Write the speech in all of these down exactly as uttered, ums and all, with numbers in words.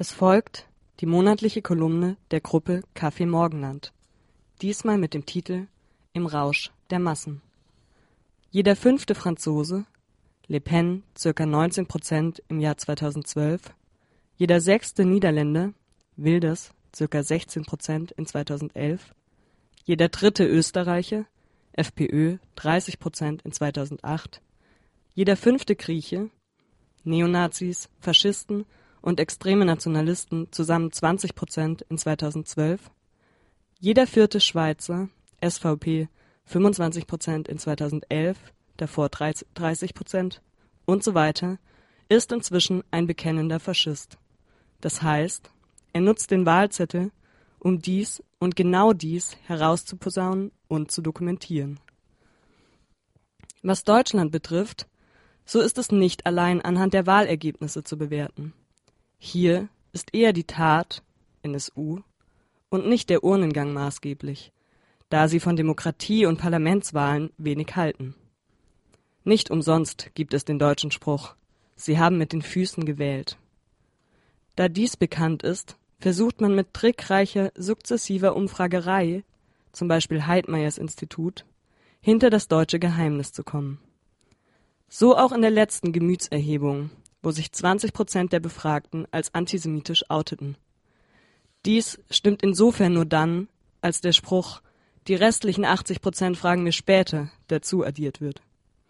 Es folgt die monatliche Kolumne der Gruppe Café Morgenland, diesmal mit dem Titel Im Rausch der Massen. Jeder fünfte Franzose, Le Pen ca. neunzehn Prozent im Jahr zweitausendzwölf, jeder sechste Niederländer, Wilders ca. sechzehn Prozent in zweitausendelf, jeder dritte Österreicher, FPÖ dreißig Prozent in zweitausendacht, jeder fünfte Grieche, Neonazis, Faschisten und extreme Nationalisten zusammen zwanzig Prozent in zweitausendzwölf, jeder vierte Schweizer, S V P fünfundzwanzig Prozent in zweitausendelf, davor dreißig Prozent und so weiter, ist inzwischen ein bekennender Faschist. Das heißt, er nutzt den Wahlzettel, um dies und genau dies herauszuposaunen und zu dokumentieren. Was Deutschland betrifft, so ist es nicht allein anhand der Wahlergebnisse zu bewerten. Hier ist eher die Tat, N S U, und nicht der Urnengang maßgeblich, da sie von Demokratie und Parlamentswahlen wenig halten. Nicht umsonst gibt es den deutschen Spruch, sie haben mit den Füßen gewählt. Da dies bekannt ist, versucht man mit trickreicher, sukzessiver Umfragerei, zum Beispiel Heidmeyers Institut, hinter das deutsche Geheimnis zu kommen. So auch in der letzten Gemütserhebung, wo sich zwanzig Prozent der Befragten als antisemitisch outeten. Dies stimmt insofern nur dann, als der Spruch, die restlichen achtzig Prozent fragen wir später, dazu addiert wird.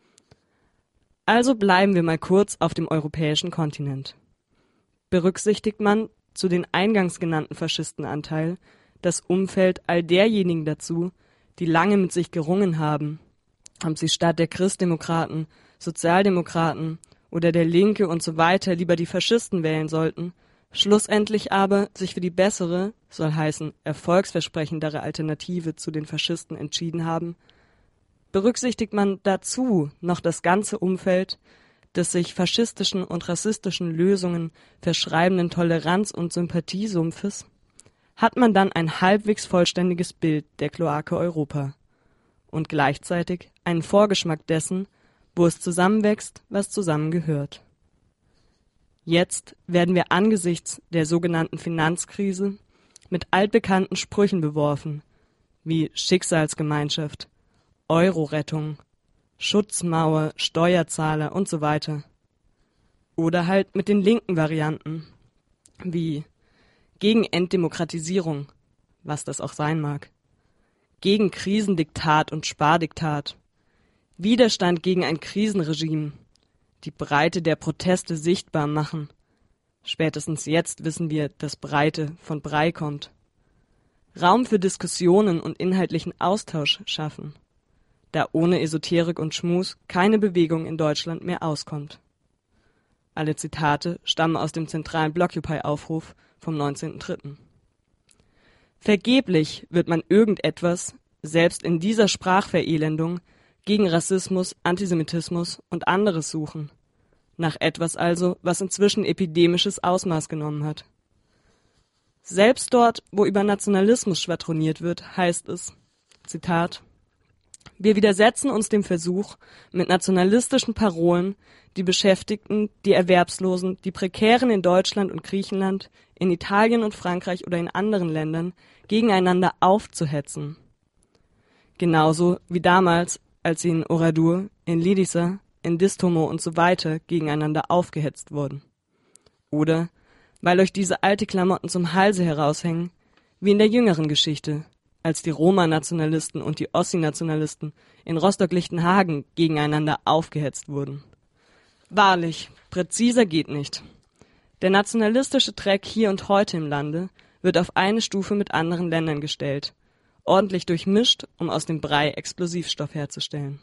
Also bleiben wir mal kurz auf dem europäischen Kontinent. Berücksichtigt man zu den eingangs genannten Faschistenanteil das Umfeld all derjenigen dazu, die lange mit sich gerungen haben, ob sie statt der Christdemokraten, Sozialdemokraten oder der Linke und so weiter lieber die Faschisten wählen sollten, schlussendlich aber sich für die bessere, soll heißen erfolgsversprechendere Alternative zu den Faschisten entschieden haben, berücksichtigt man dazu noch das ganze Umfeld des sich faschistischen und rassistischen Lösungen verschreibenden Toleranz- und Sympathiesumpfes, hat man dann ein halbwegs vollständiges Bild der Kloake Europa und gleichzeitig einen Vorgeschmack dessen, wo es zusammenwächst, was zusammengehört. Jetzt werden wir angesichts der sogenannten Finanzkrise mit altbekannten Sprüchen beworfen, wie Schicksalsgemeinschaft, Euro-Rettung, Schutzmauer, Steuerzahler und so weiter. Oder halt mit den linken Varianten, wie gegen Entdemokratisierung, was das auch sein mag, gegen Krisendiktat und Spardiktat, Widerstand gegen ein Krisenregime, die Breite der Proteste sichtbar machen. Spätestens jetzt wissen wir, dass Breite von Brei kommt. Raum für Diskussionen und inhaltlichen Austausch schaffen, da ohne Esoterik und Schmus keine Bewegung in Deutschland mehr auskommt. Alle Zitate stammen aus dem zentralen Blockupy-Aufruf vom neunzehnten dritten Vergeblich wird man irgendetwas, selbst in dieser Sprachverelendung, gegen Rassismus, Antisemitismus und anderes suchen. Nach etwas also, was inzwischen epidemisches Ausmaß genommen hat. Selbst dort, wo über Nationalismus schwadroniert wird, heißt es, Zitat, wir widersetzen uns dem Versuch, mit nationalistischen Parolen die Beschäftigten, die Erwerbslosen, die Prekären in Deutschland und Griechenland, in Italien und Frankreich oder in anderen Ländern gegeneinander aufzuhetzen. Genauso wie damals, als sie in Oradour, in Lidissa, in Distomo und so weiter gegeneinander aufgehetzt wurden. Oder weil euch diese alte Klamotten zum Halse heraushängen, wie in der jüngeren Geschichte, als die Roma-Nationalisten und die Ossi-Nationalisten in Rostock-Lichtenhagen gegeneinander aufgehetzt wurden. Wahrlich, präziser geht nicht. Der nationalistische Dreck hier und heute im Lande wird auf eine Stufe mit anderen Ländern gestellt, ordentlich durchmischt, um aus dem Brei Explosivstoff herzustellen.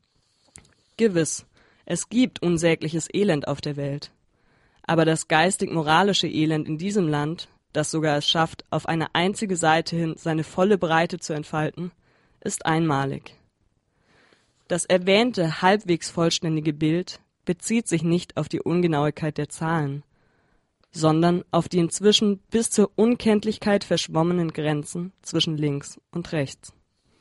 Gewiss, es gibt unsägliches Elend auf der Welt. Aber das geistig-moralische Elend in diesem Land, das sogar es schafft, auf eine einzige Seite hin seine volle Breite zu entfalten, ist einmalig. Das erwähnte halbwegs vollständige Bild bezieht sich nicht auf die Ungenauigkeit der Zahlen, sondern auf die inzwischen bis zur Unkenntlichkeit verschwommenen Grenzen zwischen links und rechts.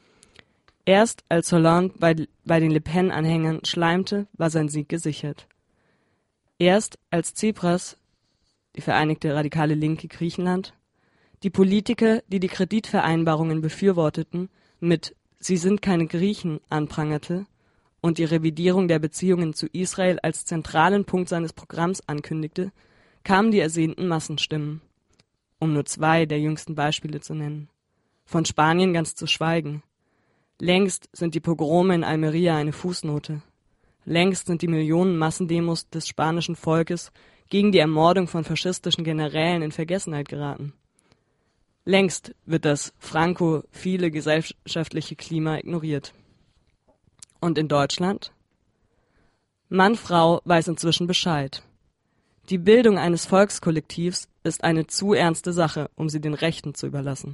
Erst als Hollande bei, bei den Le Pen-Anhängern schleimte, war sein Sieg gesichert. Erst als Tsipras die Vereinigte Radikale Linke Griechenland, die Politiker, die die Kreditvereinbarungen befürworteten, mit »Sie sind keine Griechen« anprangerte und die Revidierung der Beziehungen zu Israel als zentralen Punkt seines Programms ankündigte, kamen die ersehnten Massenstimmen. Um nur zwei der jüngsten Beispiele zu nennen. Von Spanien ganz zu schweigen. Längst sind die Pogrome in Almería eine Fußnote. Längst sind die Millionen Massendemos des spanischen Volkes gegen die Ermordung von faschistischen Generälen in Vergessenheit geraten. Längst wird das frankophile gesellschaftliche Klima ignoriert. Und in Deutschland? Mann, Frau weiß inzwischen Bescheid. Die Bildung eines Volkskollektivs ist eine zu ernste Sache, um sie den Rechten zu überlassen.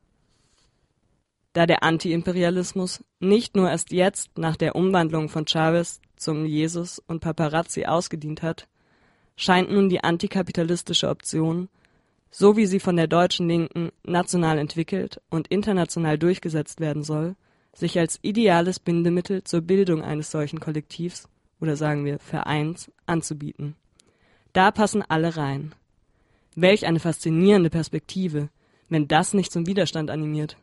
Da der Antiimperialismus nicht nur erst jetzt nach der Umwandlung von Chavez zum Jesus und Paparazzi ausgedient hat, scheint nun die antikapitalistische Option, so wie sie von der deutschen Linken national entwickelt und international durchgesetzt werden soll, sich als ideales Bindemittel zur Bildung eines solchen Kollektivs oder sagen wir Vereins anzubieten. Da passen alle rein. Welch eine faszinierende Perspektive, wenn das nicht zum Widerstand animiert.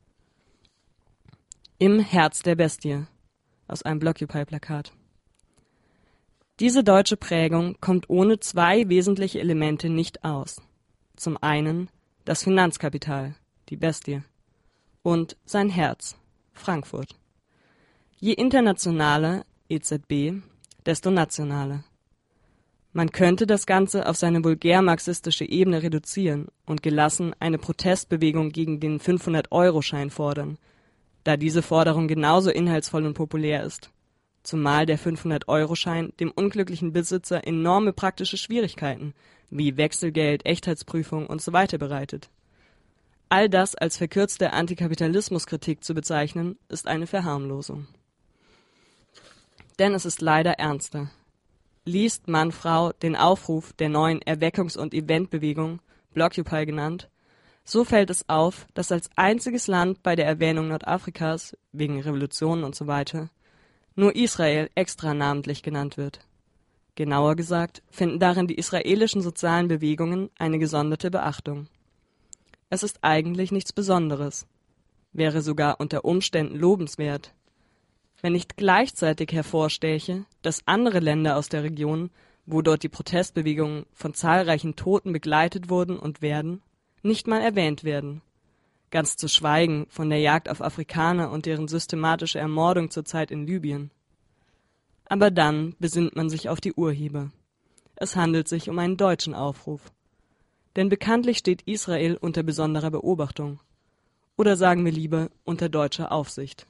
Im Herz der Bestie aus einem Blockupy-Plakat. Diese deutsche Prägung kommt ohne zwei wesentliche Elemente nicht aus. Zum einen das Finanzkapital, die Bestie, und sein Herz, Frankfurt. Je internationaler E Z B, desto nationaler. Man könnte das Ganze auf seine vulgär-marxistische Ebene reduzieren und gelassen eine Protestbewegung gegen den fünfhundert-Euro-Schein fordern, da diese Forderung genauso inhaltsvoll und populär ist. Zumal der fünfhundert-Euro-Schein dem unglücklichen Besitzer enorme praktische Schwierigkeiten wie Wechselgeld, Echtheitsprüfung und so weiter bereitet. All das als verkürzte Antikapitalismuskritik zu bezeichnen, ist eine Verharmlosung. Denn es ist leider ernster. Liest Mann, Frau den Aufruf der neuen Erweckungs- und Eventbewegung, Blockupy genannt, so fällt es auf, dass als einziges Land bei der Erwähnung Nordafrikas, wegen Revolutionen und so weiter, nur Israel extra namentlich genannt wird. Genauer gesagt finden darin die israelischen sozialen Bewegungen eine gesonderte Beachtung. Es ist eigentlich nichts Besonderes, wäre sogar unter Umständen lobenswert, wenn nicht gleichzeitig hervorstäche, dass andere Länder aus der Region, wo dort die Protestbewegungen von zahlreichen Toten begleitet wurden und werden, nicht mal erwähnt werden. Ganz zu schweigen von der Jagd auf Afrikaner und deren systematische Ermordung zurzeit in Libyen. Aber dann besinnt man sich auf die Urheber. Es handelt sich um einen deutschen Aufruf. Denn bekanntlich steht Israel unter besonderer Beobachtung. Oder sagen wir lieber unter deutscher Aufsicht.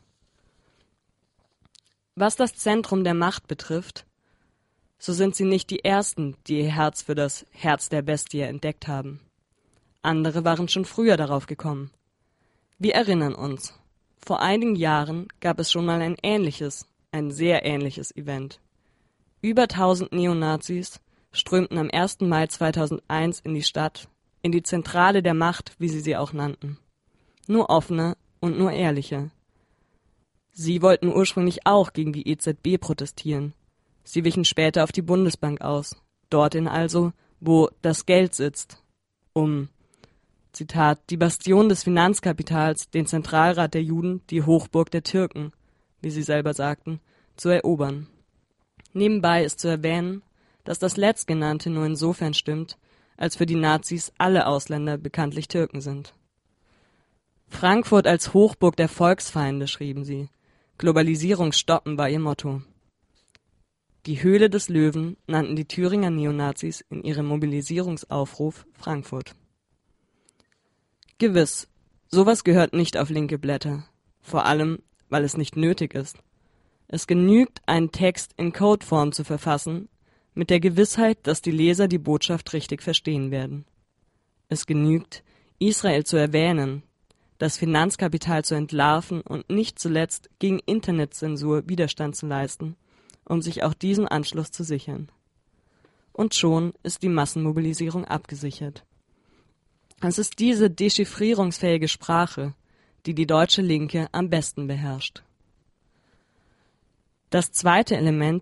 Was das Zentrum der Macht betrifft, so sind sie nicht die Ersten, die ihr Herz für das Herz der Bestie entdeckt haben. Andere waren schon früher darauf gekommen. Wir erinnern uns, vor einigen Jahren gab es schon mal ein ähnliches, ein sehr ähnliches Event. Über tausend Neonazis strömten am ersten Mai zweitausendeins in die Stadt, in die Zentrale der Macht, wie sie sie auch nannten. Nur offener und nur ehrlicher. Sie wollten ursprünglich auch gegen die E Z B protestieren. Sie wichen später auf die Bundesbank aus, dorthin also, wo das Geld sitzt, um, Zitat, die Bastion des Finanzkapitals, den Zentralrat der Juden, die Hochburg der Türken, wie sie selber sagten, zu erobern. Nebenbei ist zu erwähnen, dass das Letztgenannte nur insofern stimmt, als für die Nazis alle Ausländer bekanntlich Türken sind. Frankfurt als Hochburg der Volksfeinde, schrieben sie. Globalisierung stoppen war ihr Motto. Die Höhle des Löwen nannten die Thüringer Neonazis in ihrem Mobilisierungsaufruf Frankfurt. Gewiss, sowas gehört nicht auf linke Blätter, vor allem, weil es nicht nötig ist. Es genügt, einen Text in Codeform zu verfassen, mit der Gewissheit, dass die Leser die Botschaft richtig verstehen werden. Es genügt, Israel zu erwähnen, das Finanzkapital zu entlarven und nicht zuletzt gegen Internetzensur Widerstand zu leisten, um sich auch diesen Anschluss zu sichern. Und schon ist die Massenmobilisierung abgesichert. Es ist diese dechiffrierungsfähige Sprache, die die deutsche Linke am besten beherrscht. Das zweite Element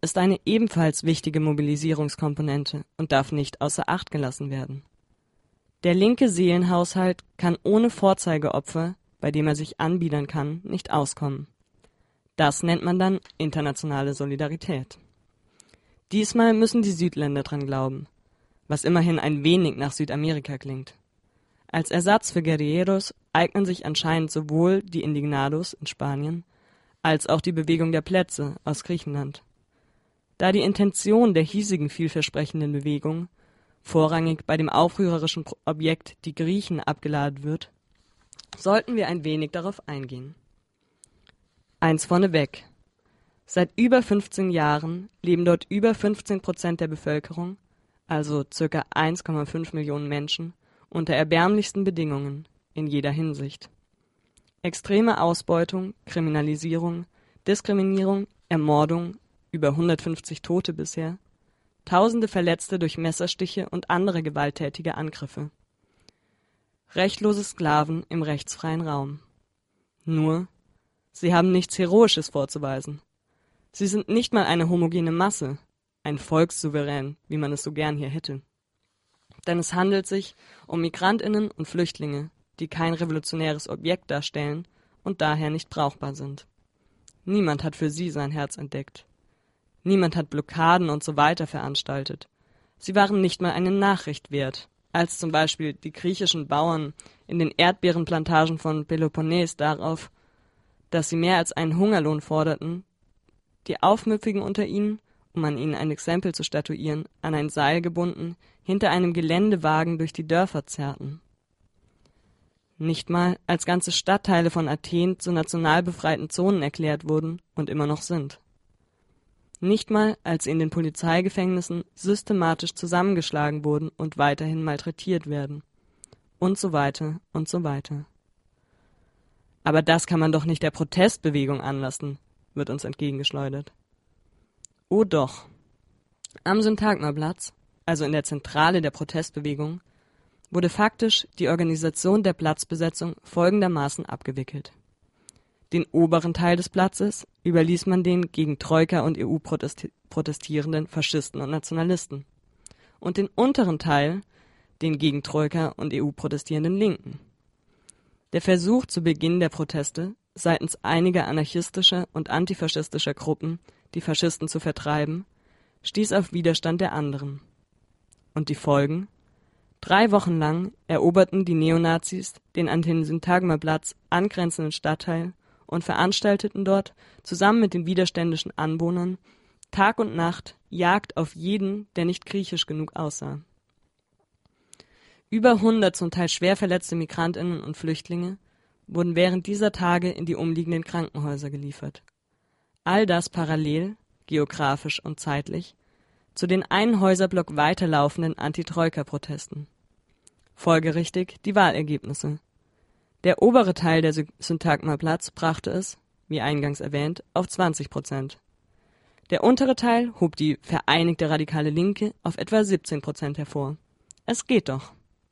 ist eine ebenfalls wichtige Mobilisierungskomponente und darf nicht außer Acht gelassen werden. Der linke Seelenhaushalt kann ohne Vorzeigeopfer, bei dem er sich anbiedern kann, nicht auskommen. Das nennt man dann internationale Solidarität. Diesmal müssen die Südländer dran glauben, was immerhin ein wenig nach Südamerika klingt. Als Ersatz für Guerilleros eignen sich anscheinend sowohl die Indignados in Spanien als auch die Bewegung der Plätze aus Griechenland. Da die Intention der hiesigen vielversprechenden Bewegung vorrangig bei dem aufrührerischen Objekt die Griechen abgeladen wird, sollten wir ein wenig darauf eingehen. Eins vorneweg. Seit über fünfzehn Jahren leben dort über fünfzehn Prozent der Bevölkerung, also ca. eins Komma fünf Millionen Menschen, unter erbärmlichsten Bedingungen in jeder Hinsicht. Extreme Ausbeutung, Kriminalisierung, Diskriminierung, Ermordung, über hundertfünfzig Tote bisher, tausende Verletzte durch Messerstiche und andere gewalttätige Angriffe. Rechtlose Sklaven im rechtsfreien Raum. Nur, sie haben nichts Heroisches vorzuweisen. Sie sind nicht mal eine homogene Masse, ein Volkssouverän, wie man es so gern hier hätte. Denn es handelt sich um Migrantinnen und Flüchtlinge, die kein revolutionäres Objekt darstellen und daher nicht brauchbar sind. Niemand hat für sie sein Herz entdeckt. Niemand hat Blockaden und so weiter veranstaltet. Sie waren nicht mal eine Nachricht wert, als zum Beispiel die griechischen Bauern in den Erdbeerenplantagen von Peloponnes darauf, dass sie mehr als einen Hungerlohn forderten, die Aufmüpfigen unter ihnen, um an ihnen ein Exempel zu statuieren, an ein Seil gebunden, hinter einem Geländewagen durch die Dörfer zerrten. Nicht mal, als ganze Stadtteile von Athen zu national befreiten Zonen erklärt wurden und immer noch sind. Nicht mal, als sie in den Polizeigefängnissen systematisch zusammengeschlagen wurden und weiterhin malträtiert werden. Und so weiter und so weiter. Aber das kann man doch nicht der Protestbewegung anlassen, wird uns entgegengeschleudert. Oh doch. Am Syntagmaplatz, also in der Zentrale der Protestbewegung, wurde faktisch die Organisation der Platzbesetzung folgendermaßen abgewickelt. Den oberen Teil des Platzes überließ man den gegen Troika und E U protesti- protestierenden Faschisten und Nationalisten und den unteren Teil den gegen Troika und E U protestierenden Linken. Der Versuch zu Beginn der Proteste seitens einiger anarchistischer und antifaschistischer Gruppen, die Faschisten zu vertreiben, stieß auf Widerstand der anderen. Und die Folgen? Drei Wochen lang eroberten die Neonazis den an den Syntagmaplatz angrenzenden Stadtteil und veranstalteten dort, zusammen mit den widerständischen Anwohnern, Tag und Nacht Jagd auf jeden, der nicht griechisch genug aussah. Über hundert zum Teil schwer verletzte Migrantinnen und Flüchtlinge wurden während dieser Tage in die umliegenden Krankenhäuser geliefert. All das parallel, geografisch und zeitlich, zu den einen Häuserblock weiterlaufenden Anti-Troika-Protesten. Folgerichtig die Wahlergebnisse. Der obere Teil der Sy- Syntagmaplatz brachte es, wie eingangs erwähnt, auf zwanzig Prozent. Der untere Teil hob die Vereinigte Radikale Linke auf etwa siebzehn Prozent hervor. Es geht doch.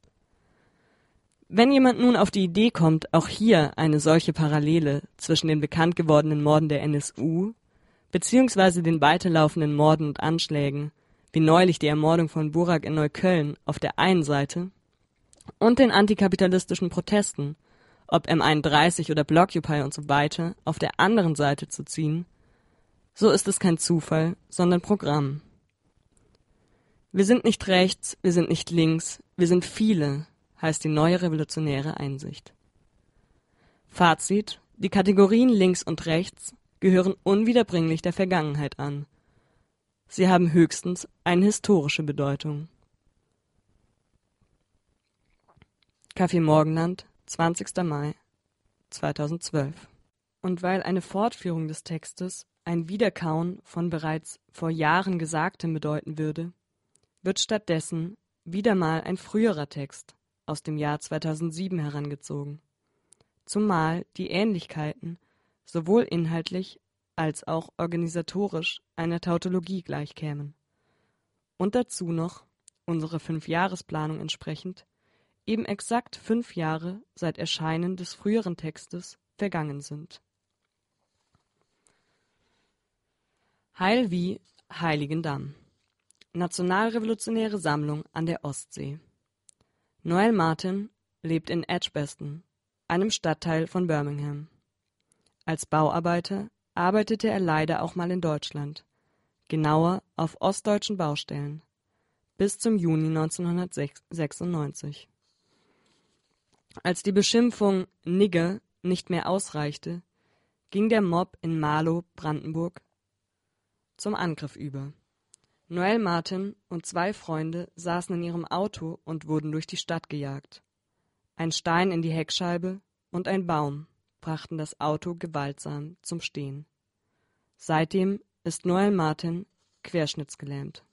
Wenn jemand nun auf die Idee kommt, auch hier eine solche Parallele zwischen den bekannt gewordenen Morden der N S U beziehungsweise den weiterlaufenden Morden und Anschlägen, wie neulich die Ermordung von Burak in Neukölln, auf der einen Seite und den antikapitalistischen Protesten, ob M einunddreißig oder Blockupy und so weiter, auf der anderen Seite zu ziehen, so ist es kein Zufall, sondern Programm. Wir sind nicht rechts, wir sind nicht links, wir sind viele, heißt die neue revolutionäre Einsicht. Fazit: Die Kategorien links und rechts gehören unwiederbringlich der Vergangenheit an. Sie haben höchstens eine historische Bedeutung. Café Morgenland, zwanzigster Mai zweitausendzwölf. Und weil eine Fortführung des Textes ein Wiederkauen von bereits vor Jahren Gesagtem bedeuten würde, wird stattdessen wieder mal ein früherer Text aus dem Jahr zweitausendsieben herangezogen, zumal die Ähnlichkeiten sowohl inhaltlich als auch organisatorisch einer Tautologie gleichkämen. Und dazu noch, unserer Fünfjahresplanung entsprechend, eben exakt fünf Jahre seit Erscheinen des früheren Textes vergangen sind. Heil wie, Heiligendamm. Nationalrevolutionäre Sammlung an der Ostsee. Noel Martin lebt in Edgbaston, einem Stadtteil von Birmingham. Als Bauarbeiter arbeitete er leider auch mal in Deutschland, genauer auf ostdeutschen Baustellen, bis zum Juni neunzehnhundertsechsundneunzig. Als die Beschimpfung »Nigger« nicht mehr ausreichte, ging der Mob in Marlow, Brandenburg, zum Angriff über. Noel Martin und zwei Freunde saßen in ihrem Auto und wurden durch die Stadt gejagt. Ein Stein in die Heckscheibe und ein Baum brachten das Auto gewaltsam zum Stehen. Seitdem ist Noel Martin querschnittsgelähmt.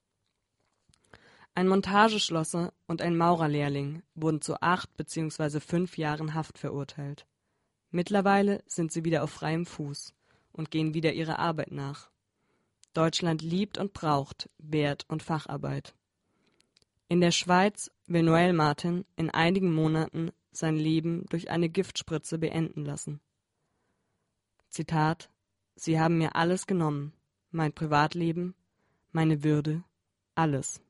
Ein Montageschlosser und ein Maurerlehrling wurden zu acht bzw. fünf Jahren Haft verurteilt. Mittlerweile sind sie wieder auf freiem Fuß und gehen wieder ihrer Arbeit nach. Deutschland liebt und braucht Wert- und Facharbeit. In der Schweiz will Noel Martin in einigen Monaten sein Leben durch eine Giftspritze beenden lassen. Zitat: »Sie haben mir alles genommen, mein Privatleben, meine Würde, alles.«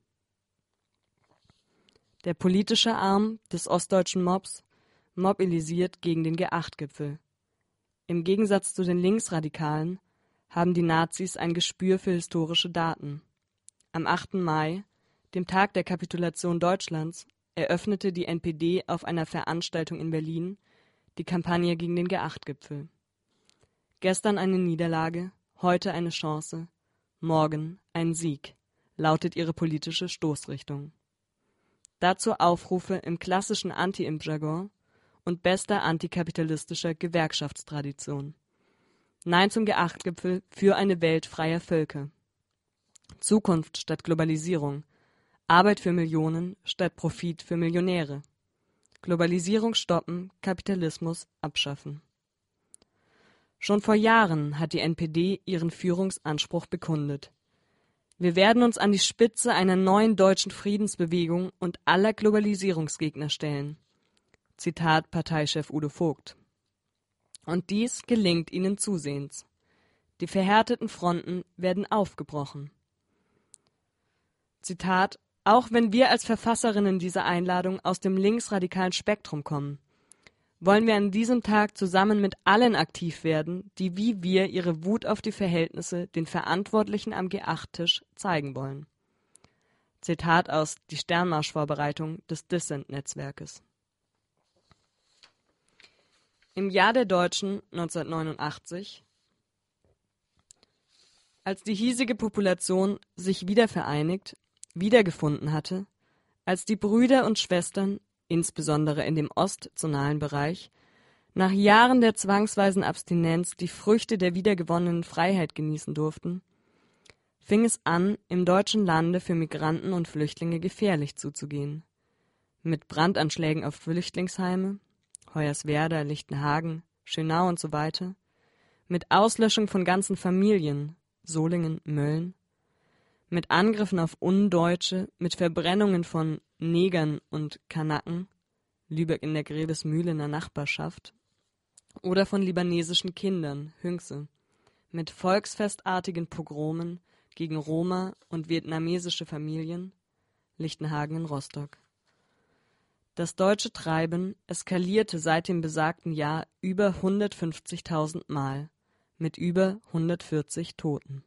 Der politische Arm des ostdeutschen Mobs mobilisiert gegen den G acht-Gipfel. Im Gegensatz zu den Linksradikalen haben die Nazis ein Gespür für historische Daten. Am achten Mai, dem Tag der Kapitulation Deutschlands, eröffnete die N P D auf einer Veranstaltung in Berlin die Kampagne gegen den G acht-Gipfel. Gestern eine Niederlage, heute eine Chance, morgen ein Sieg, lautet ihre politische Stoßrichtung. Dazu Aufrufe im klassischen Anti-Imp-Jargon und bester antikapitalistischer Gewerkschaftstradition. Nein zum G acht-Gipfel, für eine Welt freier Völker. Zukunft statt Globalisierung. Arbeit für Millionen statt Profit für Millionäre. Globalisierung stoppen, Kapitalismus abschaffen. Schon vor Jahren hat die N P D ihren Führungsanspruch bekundet. Wir werden uns an die Spitze einer neuen deutschen Friedensbewegung und aller Globalisierungsgegner stellen. Zitat Parteichef Udo Vogt. Und dies gelingt ihnen zusehends. Die verhärteten Fronten werden aufgebrochen. Zitat: Auch wenn wir als Verfasserinnen dieser Einladung aus dem linksradikalen Spektrum kommen, wollen wir an diesem Tag zusammen mit allen aktiv werden, die wie wir ihre Wut auf die Verhältnisse den Verantwortlichen am G acht-Tisch zeigen wollen. Zitat aus Die Sternmarsch-Vorbereitung des Dissent-Netzwerkes. Im Jahr der Deutschen neunzehnhundertneunundachtzig, als die hiesige Population sich wieder vereinigt, wiedergefunden hatte, als die Brüder und Schwestern, insbesondere in dem ostzonalen Bereich, nach Jahren der zwangsweisen Abstinenz die Früchte der wiedergewonnenen Freiheit genießen durften, fing es an, im deutschen Lande für Migranten und Flüchtlinge gefährlich zuzugehen. Mit Brandanschlägen auf Flüchtlingsheime, Hoyerswerda, Lichtenhagen, Schönau und so weiter, mit Auslöschung von ganzen Familien, Solingen, Mölln, mit Angriffen auf Undeutsche, mit Verbrennungen von Negern und Kanaken, Lübeck in der Grevesmühlener Nachbarschaft, oder von libanesischen Kindern, Hünxe, mit volksfestartigen Pogromen gegen Roma und vietnamesische Familien, Lichtenhagen in Rostock. Das deutsche Treiben eskalierte seit dem besagten Jahr über hundertfünfzigtausend Mal, mit über hundertvierzig Toten.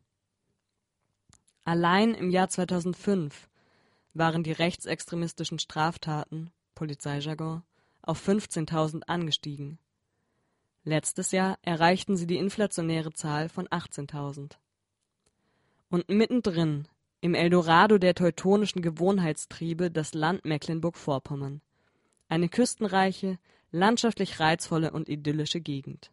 Allein im Jahr zweitausendfünf waren die rechtsextremistischen Straftaten, Polizeijargon, auf fünfzehntausend angestiegen. Letztes Jahr erreichten sie die inflationäre Zahl von achtzehntausend. Und mittendrin, im Eldorado der teutonischen Gewohnheitstriebe, das Land Mecklenburg-Vorpommern. Eine küstenreiche, landschaftlich reizvolle und idyllische Gegend.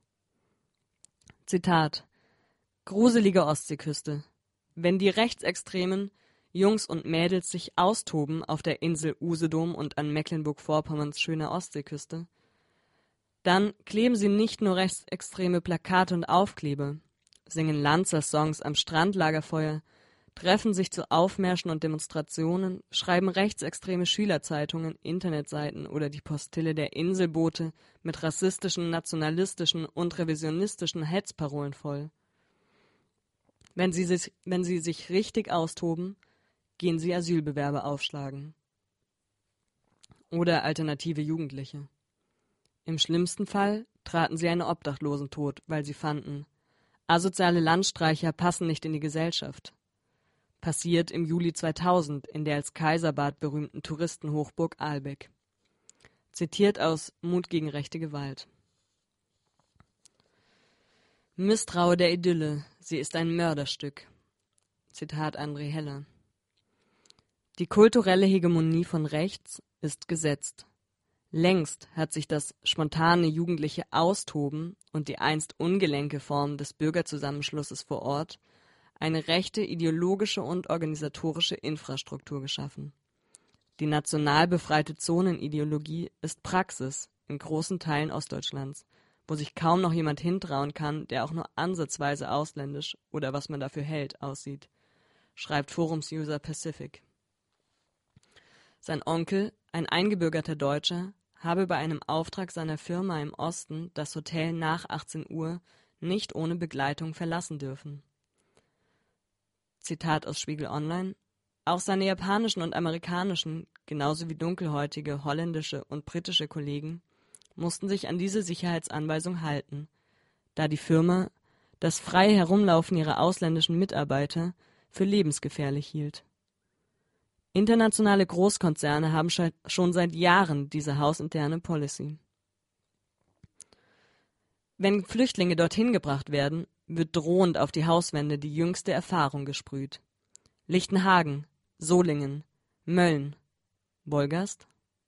Zitat: Gruselige Ostseeküste. Wenn die rechtsextremen Jungs und Mädels sich austoben auf der Insel Usedom und an Mecklenburg-Vorpommerns schöner Ostseeküste, dann kleben sie nicht nur rechtsextreme Plakate und Aufkleber, singen Lanzer-Songs am Strandlagerfeuer, treffen sich zu Aufmärschen und Demonstrationen, schreiben rechtsextreme Schülerzeitungen, Internetseiten oder die Postille der Inselboote mit rassistischen, nationalistischen und revisionistischen Hetzparolen voll. Wenn sie sich, wenn sie sich richtig austoben, gehen sie Asylbewerber aufschlagen. Oder alternative Jugendliche. Im schlimmsten Fall traten sie eine Obdachlosentod, weil sie fanden, asoziale Landstreicher passen nicht in die Gesellschaft. Passiert im Juli zweitausend in der als Kaiserbad berühmten Touristenhochburg Ahlbeck. Zitiert aus Mut gegen rechte Gewalt. Misstraue der Idylle, sie ist ein Mörderstück. Zitat André Heller. Die kulturelle Hegemonie von rechts ist gesetzt. Längst hat sich das spontane jugendliche Austoben und die einst ungelenke Form des Bürgerzusammenschlusses vor Ort eine rechte ideologische und organisatorische Infrastruktur geschaffen. Die national befreite Zonenideologie ist Praxis in großen Teilen Ostdeutschlands, wo sich kaum noch jemand hintrauen kann, der auch nur ansatzweise ausländisch oder was man dafür hält, aussieht, schreibt Forums-User Pacific. Sein Onkel, ein eingebürgerter Deutscher, habe bei einem Auftrag seiner Firma im Osten das Hotel nach achtzehn Uhr nicht ohne Begleitung verlassen dürfen. Zitat aus Spiegel Online: Auch seine japanischen und amerikanischen, genauso wie dunkelhäutige holländische und britische Kollegen mussten sich an diese Sicherheitsanweisung halten, da die Firma das freie Herumlaufen ihrer ausländischen Mitarbeiter für lebensgefährlich hielt. Internationale Großkonzerne haben schon seit Jahren diese hausinterne Policy. Wenn Flüchtlinge dorthin gebracht werden, wird drohend auf die Hauswände die jüngste Erfahrung gesprüht. Lichtenhagen, Solingen, Mölln, Wolgast?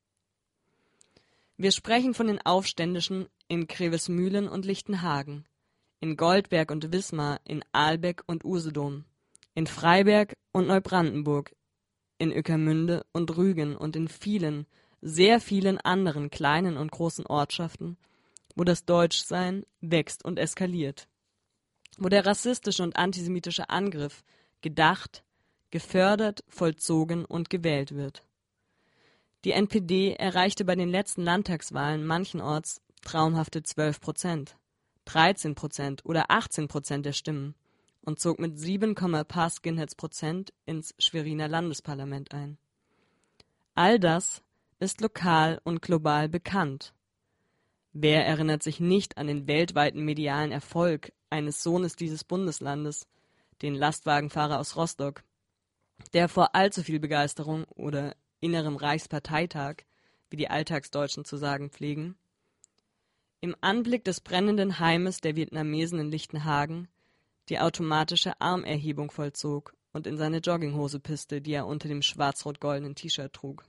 Wir sprechen von den Aufständischen in Grevesmühlen und Lichtenhagen, in Goldberg und Wismar, in Ahlbeck und Usedom, in Freiberg und Neubrandenburg, in Ueckermünde und Rügen und in vielen, sehr vielen anderen kleinen und großen Ortschaften, wo das Deutschsein wächst und eskaliert, wo der rassistische und antisemitische Angriff gedacht, gefördert, vollzogen und gewählt wird. Die N P D erreichte bei den letzten Landtagswahlen manchenorts traumhafte zwölf Prozent, dreizehn Prozent oder achtzehn Prozent der Stimmen und zog mit sieben Komma paar Skinheads Prozent ins Schweriner Landesparlament ein. All das ist lokal und global bekannt. Wer erinnert sich nicht an den weltweiten medialen Erfolg eines Sohnes dieses Bundeslandes, den Lastwagenfahrer aus Rostock, der vor allzu viel Begeisterung oder innerem Reichsparteitag, wie die Alltagsdeutschen zu sagen pflegen, im Anblick des brennenden Heimes der Vietnamesen in Lichtenhagen die automatische Armerhebung vollzog und in seine Jogginghose pisste, die er unter dem schwarz-rot-goldenen T-Shirt trug.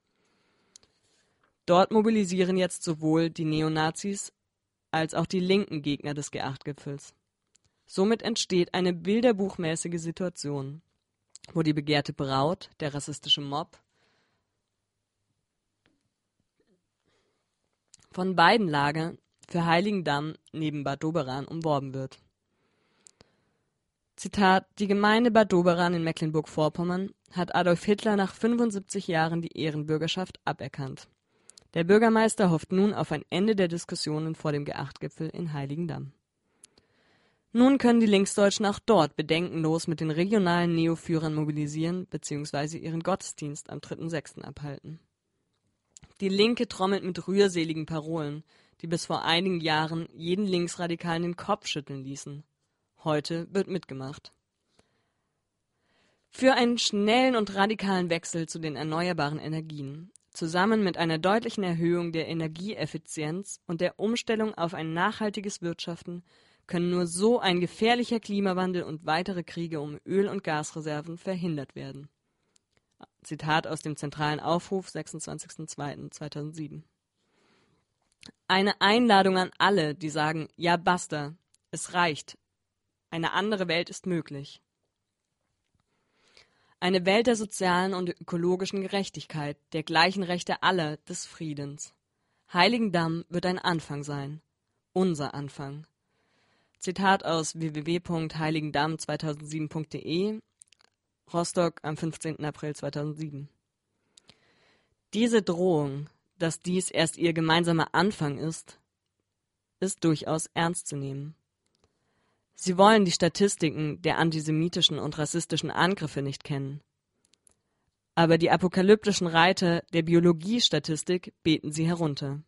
Dort mobilisieren jetzt sowohl die Neonazis als auch die linken Gegner des G acht Gipfels. Somit entsteht eine bilderbuchmäßige Situation, wo die begehrte Braut, der rassistische Mob, von beiden Lagern für Heiligendamm neben Bad Doberan umworben wird. Zitat: Die Gemeinde Bad Doberan in Mecklenburg-Vorpommern hat Adolf Hitler nach fünfundsiebzig Jahren die Ehrenbürgerschaft aberkannt. Der Bürgermeister hofft nun auf ein Ende der Diskussionen vor dem G acht Gipfel in Heiligendamm. Nun können die Linksdeutschen auch dort bedenkenlos mit den regionalen Neoführern mobilisieren bzw. ihren Gottesdienst am dritten sechsten abhalten. Die Linke trommelt mit rührseligen Parolen, die bis vor einigen Jahren jeden Linksradikalen den Kopf schütteln ließen. Heute wird mitgemacht. Für einen schnellen und radikalen Wechsel zu den erneuerbaren Energien, zusammen mit einer deutlichen Erhöhung der Energieeffizienz und der Umstellung auf ein nachhaltiges Wirtschaften, können nur so ein gefährlicher Klimawandel und weitere Kriege um Öl- und Gasreserven verhindert werden. Zitat aus dem zentralen Aufruf, sechsundzwanzigster zweiter zweitausendsieben. Eine Einladung an alle, die sagen, ja basta, es reicht. Eine andere Welt ist möglich. Eine Welt der sozialen und ökologischen Gerechtigkeit, der gleichen Rechte aller, des Friedens. Heiligendamm wird ein Anfang sein. Unser Anfang. Zitat aus w w w punkt heiligendamm zweitausendsieben punkt de, Rostock am fünfzehnten April zweitausendsieben. Diese Drohung, dass dies erst ihr gemeinsamer Anfang ist, ist durchaus ernst zu nehmen. Sie wollen die Statistiken der antisemitischen und rassistischen Angriffe nicht kennen. Aber die apokalyptischen Reiter der Biologiestatistik beten sie herunter.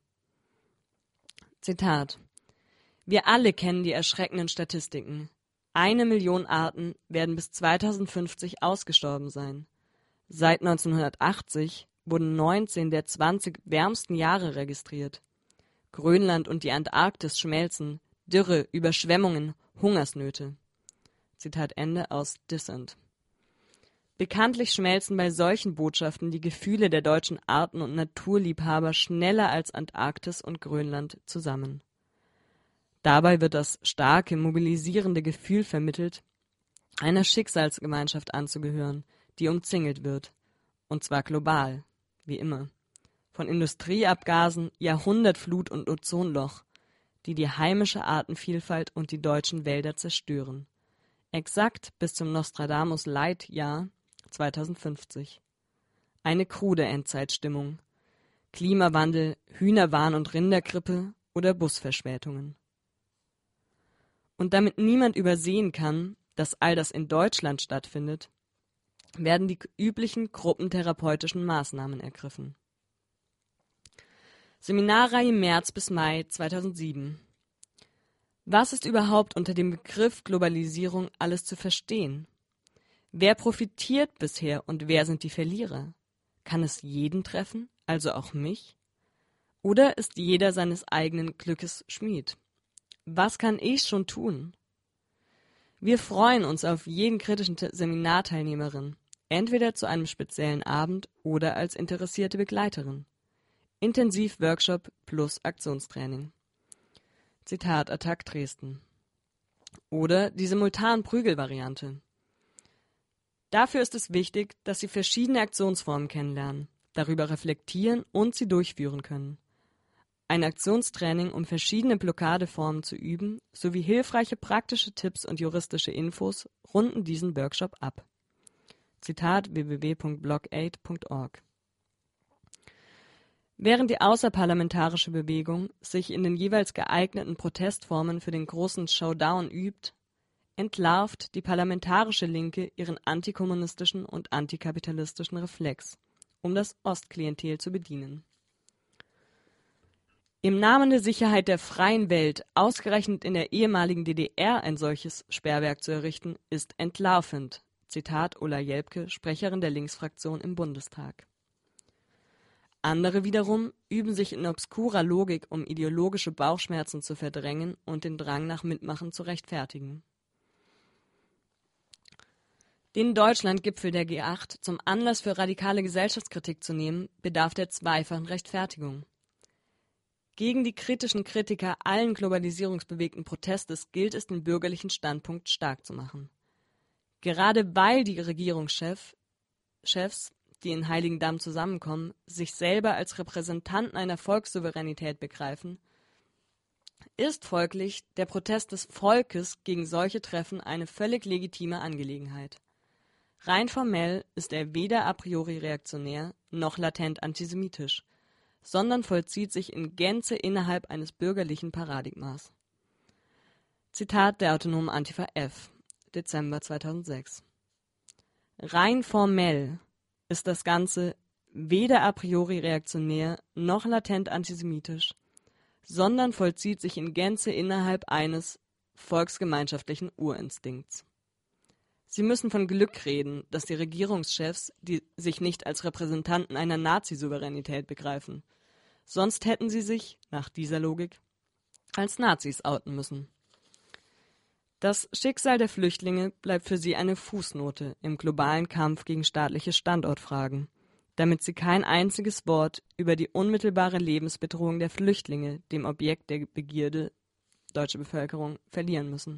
Zitat: Wir alle kennen die erschreckenden Statistiken. Eine Million Arten werden bis zweitausendfünfzig ausgestorben sein. Seit neunzehnhundertachtzig wurden neunzehn der zwanzig wärmsten Jahre registriert. Grönland und die Antarktis schmelzen, Dürre, Überschwemmungen, Hungersnöte. Zitat Ende aus Dissent. Bekanntlich schmelzen bei solchen Botschaften die Gefühle der deutschen Arten- und Naturliebhaber schneller als Antarktis und Grönland zusammen. Dabei wird das starke, mobilisierende Gefühl vermittelt, einer Schicksalsgemeinschaft anzugehören, die umzingelt wird, und zwar global, wie immer, von Industrieabgasen, Jahrhundertflut und Ozonloch, die die heimische Artenvielfalt und die deutschen Wälder zerstören. Exakt bis zum Nostradamus-Leitjahr zweitausendfünfzig. Eine krude Endzeitstimmung. Klimawandel, Hühnerwahn und Rindergrippe oder Busverspätungen. Und damit niemand übersehen kann, dass all das in Deutschland stattfindet, werden die üblichen gruppentherapeutischen Maßnahmen ergriffen. Seminarreihe März bis Mai zweitausendsieben. Was ist überhaupt unter dem Begriff Globalisierung alles zu verstehen? Wer profitiert bisher und wer sind die Verlierer? Kann es jeden treffen, also auch mich? Oder ist jeder seines eigenen Glückes Schmied? Was kann ich schon tun? Wir freuen uns auf jeden kritischen Seminarteilnehmerin, entweder zu einem speziellen Abend oder als interessierte Begleiterin. Intensiv-Workshop plus Aktionstraining. Zitat Attac Dresden. Oder die Simultan-Prügel-Variante. Dafür ist es wichtig, dass Sie verschiedene Aktionsformen kennenlernen, darüber reflektieren und sie durchführen können. Ein Aktionstraining, um verschiedene Blockadeformen zu üben, sowie hilfreiche praktische Tipps und juristische Infos runden diesen Workshop ab. Zitat w w w punkt block aid punkt org. Während die außerparlamentarische Bewegung sich in den jeweils geeigneten Protestformen für den großen Showdown übt, entlarvt die parlamentarische Linke ihren antikommunistischen und antikapitalistischen Reflex, um das Ostklientel zu bedienen. Im Namen der Sicherheit der freien Welt ausgerechnet in der ehemaligen D D R ein solches Sperrwerk zu errichten, ist entlarvend. Zitat Ulla Jelpke, Sprecherin der Linksfraktion im Bundestag. Andere wiederum üben sich in obskurer Logik, um ideologische Bauchschmerzen zu verdrängen und den Drang nach Mitmachen zu rechtfertigen. Den Deutschland-Gipfel der G acht zum Anlass für radikale Gesellschaftskritik zu nehmen, bedarf der zweifachen Rechtfertigung. Gegen die kritischen Kritiker allen globalisierungsbewegten Protestes gilt es, den bürgerlichen Standpunkt stark zu machen. Gerade weil die Regierungschefs, die in Heiligendamm zusammenkommen, sich selber als Repräsentanten einer Volkssouveränität begreifen, ist folglich der Protest des Volkes gegen solche Treffen eine völlig legitime Angelegenheit. Rein formell ist er weder a priori reaktionär noch latent antisemitisch, sondern vollzieht sich in Gänze innerhalb eines bürgerlichen Paradigmas. Zitat der autonomen Antifa F, Dezember zweitausendsechs. Rein formell ist das Ganze weder a priori reaktionär noch latent antisemitisch, sondern vollzieht sich in Gänze innerhalb eines volksgemeinschaftlichen Urinstinkts. Sie müssen von Glück reden, dass die Regierungschefs, die sich nicht als Repräsentanten einer Nazi-Souveränität begreifen, sonst hätten sie sich, nach dieser Logik, als Nazis outen müssen. Das Schicksal der Flüchtlinge bleibt für sie eine Fußnote im globalen Kampf gegen staatliche Standortfragen, damit sie kein einziges Wort über die unmittelbare Lebensbedrohung der Flüchtlinge, dem Objekt der Begierde deutsche Bevölkerung, verlieren müssen.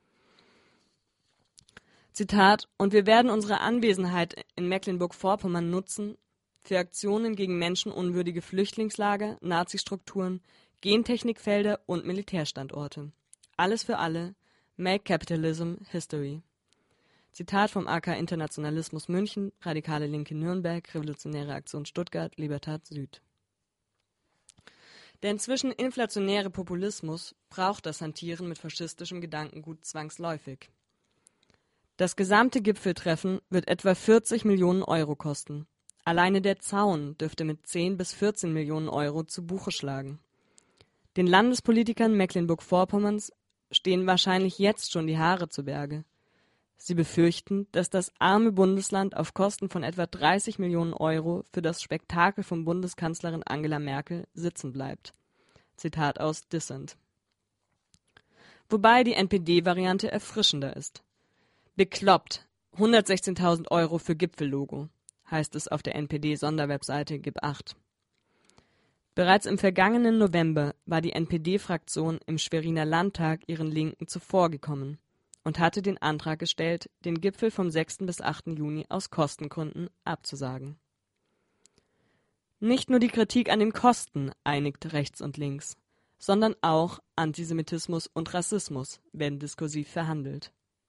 Zitat: Und wir werden unsere Anwesenheit in Mecklenburg-Vorpommern nutzen für Aktionen gegen menschenunwürdige Flüchtlingslager, Nazi-Strukturen, Gentechnikfelder und Militärstandorte. Alles für alle. Make Capitalism History. Zitat vom A K Internationalismus München, Radikale Linke Nürnberg, Revolutionäre Aktion Stuttgart, Libertad Süd. Der inzwischen inflationäre Populismus braucht das Hantieren mit faschistischem Gedankengut zwangsläufig. Das gesamte Gipfeltreffen wird etwa vierzig Millionen Euro kosten. Alleine der Zaun dürfte mit zehn bis vierzehn Millionen Euro zu Buche schlagen. Den Landespolitikern Mecklenburg-Vorpommerns stehen wahrscheinlich jetzt schon die Haare zu Berge. Sie befürchten, dass das arme Bundesland auf Kosten von etwa dreißig Millionen Euro für das Spektakel von Bundeskanzlerin Angela Merkel sitzen bleibt. Zitat aus Dissent. Wobei die N P D-Variante erfrischender ist. Bekloppt, hundertsechzehntausend Euro für Gipfellogo, heißt es auf der N P D-Sonderwebseite Gib acht. Bereits im vergangenen November war die N P D-Fraktion im Schweriner Landtag ihren Linken zuvorgekommen und hatte den Antrag gestellt, den Gipfel vom sechsten bis achten Juni aus Kostengründen abzusagen. Nicht nur die Kritik an den Kosten einigt rechts und links, sondern auch Antisemitismus und Rassismus werden diskursiv verhandelt.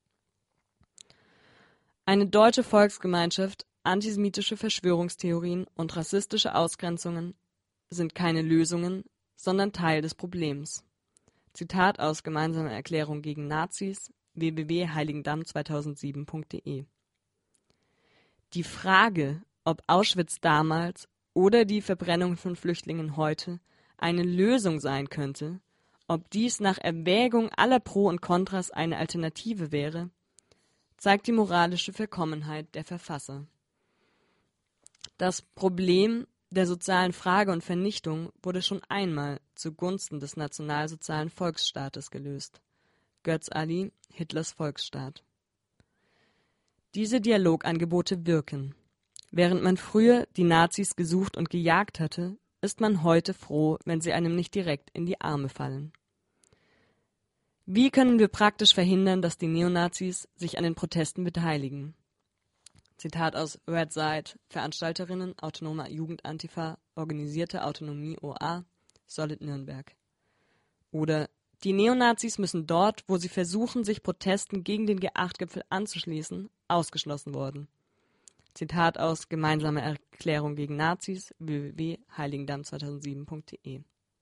Eine deutsche Volksgemeinschaft, antisemitische Verschwörungstheorien und rassistische Ausgrenzungen sind keine Lösungen, sondern Teil des Problems. Zitat aus Gemeinsame Erklärung gegen Nazis, w w w punkt heiligendamm zweitausendsieben punkt de. Die Frage, ob Auschwitz damals oder die Verbrennung von Flüchtlingen heute eine Lösung sein könnte, ob dies nach Erwägung aller Pro und Kontras eine Alternative wäre, zeigt die moralische Verkommenheit der Verfasser. Das Problem der sozialen Frage und Vernichtung wurde schon einmal zugunsten des nationalsozialen Volksstaates gelöst. Götz Ali, Hitlers Volksstaat. Diese Dialogangebote wirken. Während man früher die Nazis gesucht und gejagt hatte, ist man heute froh, wenn sie einem nicht direkt in die Arme fallen. Wie können wir praktisch verhindern, dass die Neonazis sich an den Protesten beteiligen? Zitat aus Red Side, Veranstalterinnen, Autonome Jugendantifa, Organisierte Autonomie O A, Solid Nürnberg. Oder die Neonazis müssen dort, wo sie versuchen, sich Protesten gegen den G acht Gipfel anzuschließen, ausgeschlossen worden. Zitat aus Gemeinsame Erklärung gegen Nazis, w w w punkt heiligendamm zweitausendsieben punkt de.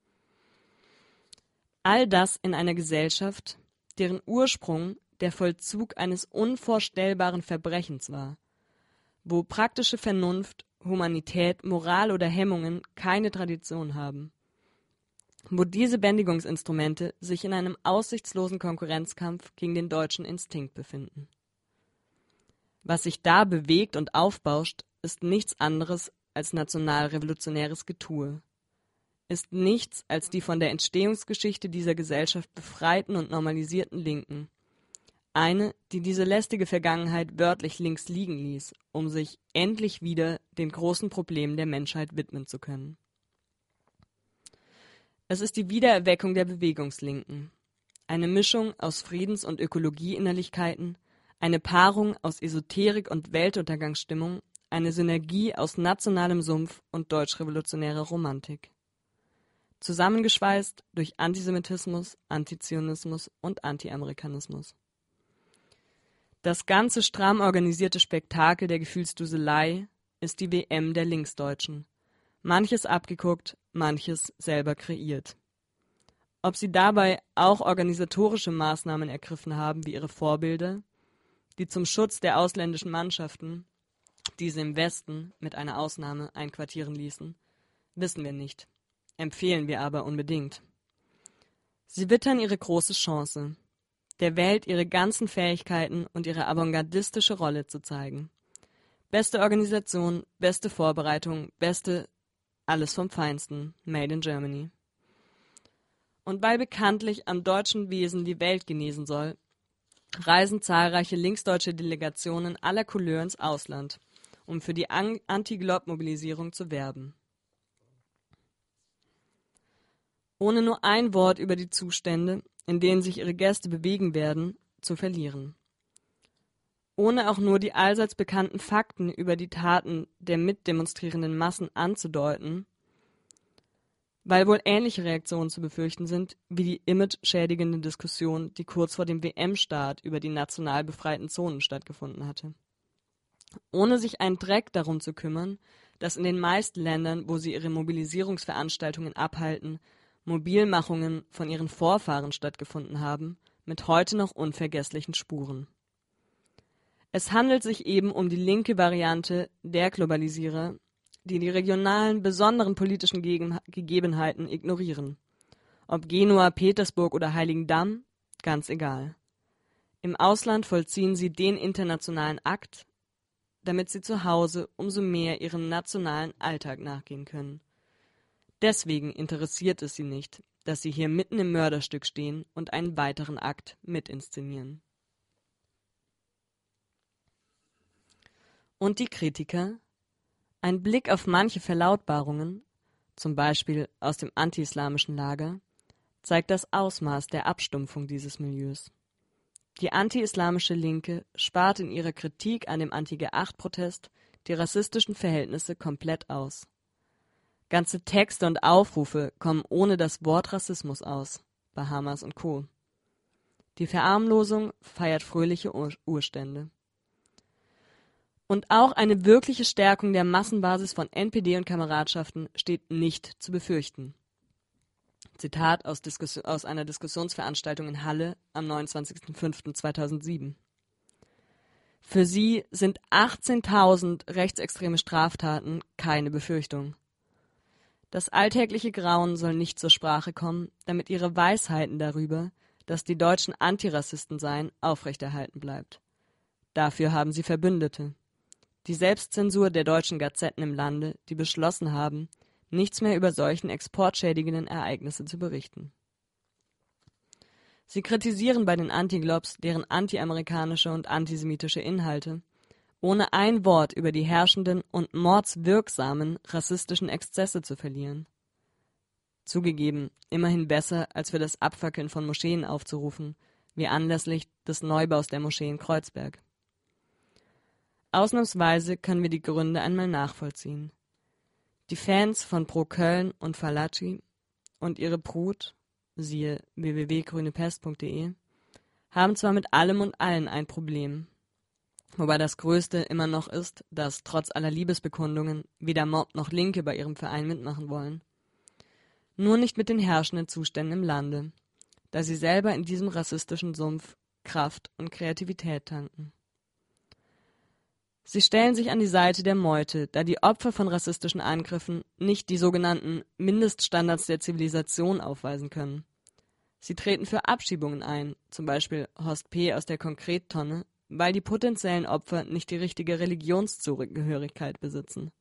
All das in einer Gesellschaft, deren Ursprung der Vollzug eines unvorstellbaren Verbrechens war, wo praktische Vernunft, Humanität, Moral oder Hemmungen keine Tradition haben, wo diese Bändigungsinstrumente sich in einem aussichtslosen Konkurrenzkampf gegen den deutschen Instinkt befinden. Was sich da bewegt und aufbauscht, ist nichts anderes als nationalrevolutionäres Getue, ist nichts als die von der Entstehungsgeschichte dieser Gesellschaft befreiten und normalisierten Linken. Eine, die diese lästige Vergangenheit wörtlich links liegen ließ, um sich endlich wieder den großen Problemen der Menschheit widmen zu können. Es ist die Wiedererweckung der Bewegungslinken. Eine Mischung aus Friedens- und Ökologieinnerlichkeiten, eine Paarung aus Esoterik und Weltuntergangsstimmung, eine Synergie aus nationalem Sumpf und deutschrevolutionärer Romantik. Zusammengeschweißt durch Antisemitismus, Antizionismus und Anti-Amerikanismus. Das ganze stramm organisierte Spektakel der Gefühlsduselei ist die W M der Linksdeutschen. Manches abgeguckt, manches selber kreiert. Ob sie dabei auch organisatorische Maßnahmen ergriffen haben wie ihre Vorbilder, die zum Schutz der ausländischen Mannschaften diese im Westen mit einer Ausnahme einquartieren ließen, wissen wir nicht, empfehlen wir aber unbedingt. Sie wittern ihre große Chance, der Welt ihre ganzen Fähigkeiten und ihre avantgardistische Rolle zu zeigen. Beste Organisation, beste Vorbereitung, beste alles vom Feinsten, made in Germany. Und weil bekanntlich am deutschen Wesen die Welt genesen soll, reisen zahlreiche linksdeutsche Delegationen aller Couleur ins Ausland, um für die Anti-Glob-Mobilisierung zu werben. Ohne nur ein Wort über die Zustände, in denen sich ihre Gäste bewegen werden, zu verlieren. Ohne auch nur die allseits bekannten Fakten über die Taten der mitdemonstrierenden Massen anzudeuten, weil wohl ähnliche Reaktionen zu befürchten sind wie die imageschädigende Diskussion, die kurz vor dem W M-Start über die national befreiten Zonen stattgefunden hatte. Ohne sich einen Dreck darum zu kümmern, dass in den meisten Ländern, wo sie ihre Mobilisierungsveranstaltungen abhalten, Mobilmachungen von ihren Vorfahren stattgefunden haben, mit heute noch unvergesslichen Spuren. Es handelt sich eben um die linke Variante der Globalisierer, die die regionalen, besonderen politischen Gegen- Gegebenheiten ignorieren. Ob Genua, Petersburg oder Heiligendamm, ganz egal. Im Ausland vollziehen sie den internationalen Akt, damit sie zu Hause umso mehr ihrem nationalen Alltag nachgehen können. Deswegen interessiert es sie nicht, dass sie hier mitten im Mörderstück stehen und einen weiteren Akt mitinszenieren. Und die Kritiker? Ein Blick auf manche Verlautbarungen, zum Beispiel aus dem anti-islamischen Lager, zeigt das Ausmaß der Abstumpfung dieses Milieus. Die anti-islamische Linke spart in ihrer Kritik an dem Anti G acht Protest die rassistischen Verhältnisse komplett aus. Ganze Texte und Aufrufe kommen ohne das Wort Rassismus aus, Bahamas und Co. Die Verarmlosung feiert fröhliche Ur- Urstände. Und auch eine wirkliche Stärkung der Massenbasis von N P D und Kameradschaften steht nicht zu befürchten. Zitat aus, Diskus- aus einer Diskussionsveranstaltung in Halle am neunundzwanzigsten fünften zweitausendsieben. Für sie sind achtzehntausend rechtsextreme Straftaten keine Befürchtung. Das alltägliche Grauen soll nicht zur Sprache kommen, damit ihre Weisheiten darüber, dass die Deutschen Antirassisten seien, aufrechterhalten bleibt. Dafür haben sie Verbündete. Die Selbstzensur der deutschen Gazetten im Lande, die beschlossen haben, nichts mehr über solchen exportschädigenden Ereignisse zu berichten. Sie kritisieren bei den Antiglobs deren antiamerikanische und antisemitische Inhalte, ohne ein Wort über die herrschenden und mordswirksamen rassistischen Exzesse zu verlieren. Zugegeben, immerhin besser, als für das Abfackeln von Moscheen aufzurufen, wie anlässlich des Neubaus der Moschee in Kreuzberg. Ausnahmsweise können wir die Gründe einmal nachvollziehen. Die Fans von Pro Köln und Fallaci und ihre Brut, siehe w w w punkt grünepest punkt d e, haben zwar mit allem und allen ein Problem, wobei das Größte immer noch ist, dass trotz aller Liebesbekundungen weder Mob noch Linke bei ihrem Verein mitmachen wollen. Nur nicht mit den herrschenden Zuständen im Lande, da sie selber in diesem rassistischen Sumpf Kraft und Kreativität tanken. Sie stellen sich an die Seite der Meute, da die Opfer von rassistischen Angriffen nicht die sogenannten Mindeststandards der Zivilisation aufweisen können. Sie treten für Abschiebungen ein, zum Beispiel Horst P. aus der Konkrettonne, weil die potenziellen Opfer nicht die richtige Religionszugehörigkeit besitzen.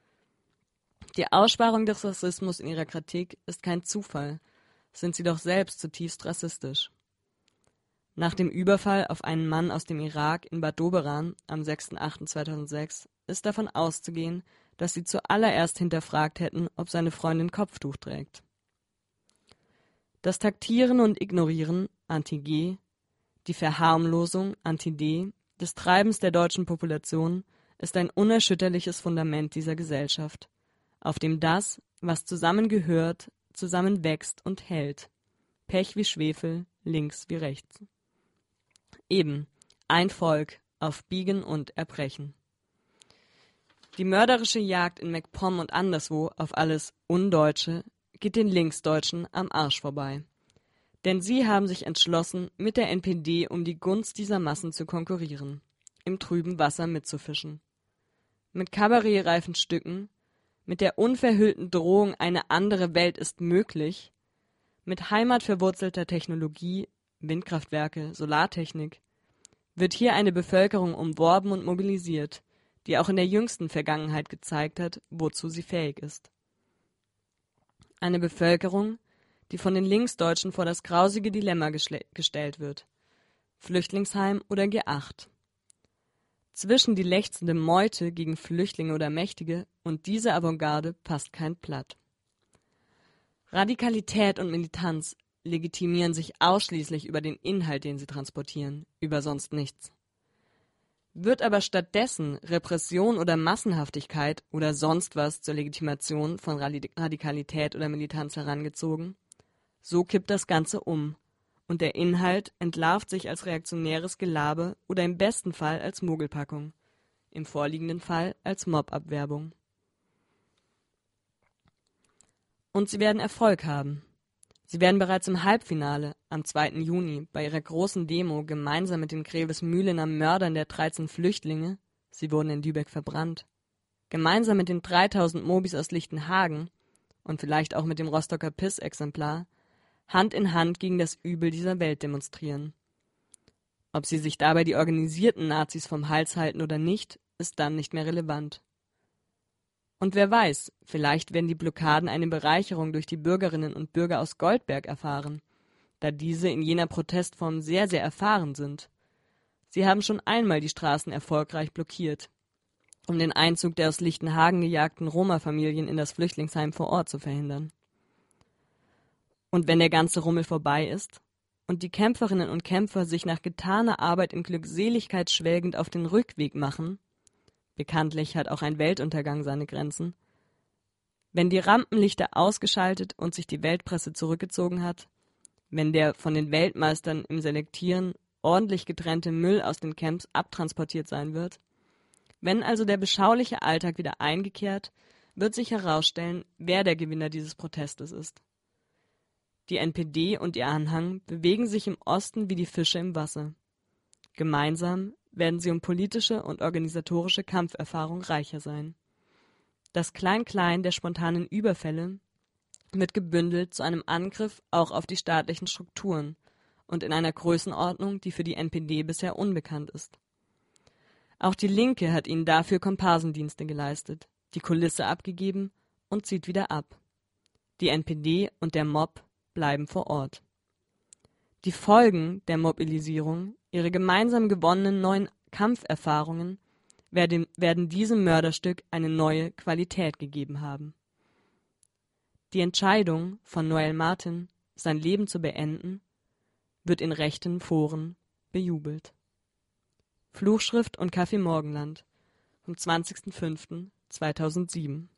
Die Aussparung des Rassismus in ihrer Kritik ist kein Zufall, sind sie doch selbst zutiefst rassistisch. Nach dem Überfall auf einen Mann aus dem Irak in Bad Doberan am sechsten achten zweitausendsechs ist davon auszugehen, dass sie zuallererst hinterfragt hätten, ob seine Freundin Kopftuch trägt. Das Taktieren und Ignorieren, Anti-G, die Verharmlosung, Anti-D, des Treibens der deutschen Population ist ein unerschütterliches Fundament dieser Gesellschaft, auf dem das, was zusammengehört, zusammenwächst und hält. Pech wie Schwefel, links wie rechts. Eben, ein Volk auf Biegen und Erbrechen. Die mörderische Jagd in MacPom und anderswo auf alles Undeutsche geht den Linksdeutschen am Arsch vorbei. Denn sie haben sich entschlossen, mit der N P D um die Gunst dieser Massen zu konkurrieren, im trüben Wasser mitzufischen. Mit kabarettreifen Stücken, mit der unverhüllten Drohung, eine andere Welt ist möglich, mit heimatverwurzelter Technologie, Windkraftwerke, Solartechnik, wird hier eine Bevölkerung umworben und mobilisiert, die auch in der jüngsten Vergangenheit gezeigt hat, wozu sie fähig ist. Eine Bevölkerung, die von den Linksdeutschen vor das grausige Dilemma gestellt wird: Flüchtlingsheim oder G acht. Zwischen die lechzende Meute gegen Flüchtlinge oder Mächtige und diese Avantgarde passt kein Blatt. Radikalität und Militanz legitimieren sich ausschließlich über den Inhalt, den sie transportieren, über sonst nichts. Wird aber stattdessen Repression oder Massenhaftigkeit oder sonst was zur Legitimation von Radikalität oder Militanz herangezogen, so kippt das Ganze um und der Inhalt entlarvt sich als reaktionäres Gelaber oder im besten Fall als Mogelpackung, im vorliegenden Fall als Mobbabwerbung. Und sie werden Erfolg haben. Sie werden bereits im Halbfinale am zweiten Juni bei ihrer großen Demo gemeinsam mit den Grevesmühlener Mördern der dreizehn Flüchtlinge, sie wurden in Lübeck verbrannt, gemeinsam mit den dreitausend Mobis aus Lichtenhagen und vielleicht auch mit dem Rostocker P I S-Exemplar Hand in Hand gegen das Übel dieser Welt demonstrieren. Ob sie sich dabei die organisierten Nazis vom Hals halten oder nicht, ist dann nicht mehr relevant. Und wer weiß, vielleicht werden die Blockaden eine Bereicherung durch die Bürgerinnen und Bürger aus Goldberg erfahren, da diese in jener Protestform sehr, sehr erfahren sind. Sie haben schon einmal die Straßen erfolgreich blockiert, um den Einzug der aus Lichtenhagen gejagten Roma-Familien in das Flüchtlingsheim vor Ort zu verhindern. Und wenn der ganze Rummel vorbei ist und die Kämpferinnen und Kämpfer sich nach getaner Arbeit in Glückseligkeit schwelgend auf den Rückweg machen, bekanntlich hat auch ein Weltuntergang seine Grenzen, wenn die Rampenlichter ausgeschaltet und sich die Weltpresse zurückgezogen hat, wenn der von den Weltmeistern im Selektieren ordentlich getrennte Müll aus den Camps abtransportiert sein wird, wenn also der beschauliche Alltag wieder eingekehrt, wird sich herausstellen, wer der Gewinner dieses Protestes ist. Die N P D und ihr Anhang bewegen sich im Osten wie die Fische im Wasser. Gemeinsam werden sie um politische und organisatorische Kampferfahrung reicher sein. Das Klein-Klein der spontanen Überfälle wird gebündelt zu einem Angriff auch auf die staatlichen Strukturen und in einer Größenordnung, die für die N P D bisher unbekannt ist. Auch die Linke hat ihnen dafür Komparsendienste geleistet, die Kulisse abgegeben und zieht wieder ab. Die N P D und der Mob bleiben vor Ort. Die Folgen der Mobilisierung, ihre gemeinsam gewonnenen neuen Kampferfahrungen, werden, werden diesem Mörderstück eine neue Qualität gegeben haben. Die Entscheidung von Noel Martin, sein Leben zu beenden, wird in rechten Foren bejubelt. Fluchschrift und Café Morgenland vom zwanzigsten fünften zweitausendsieben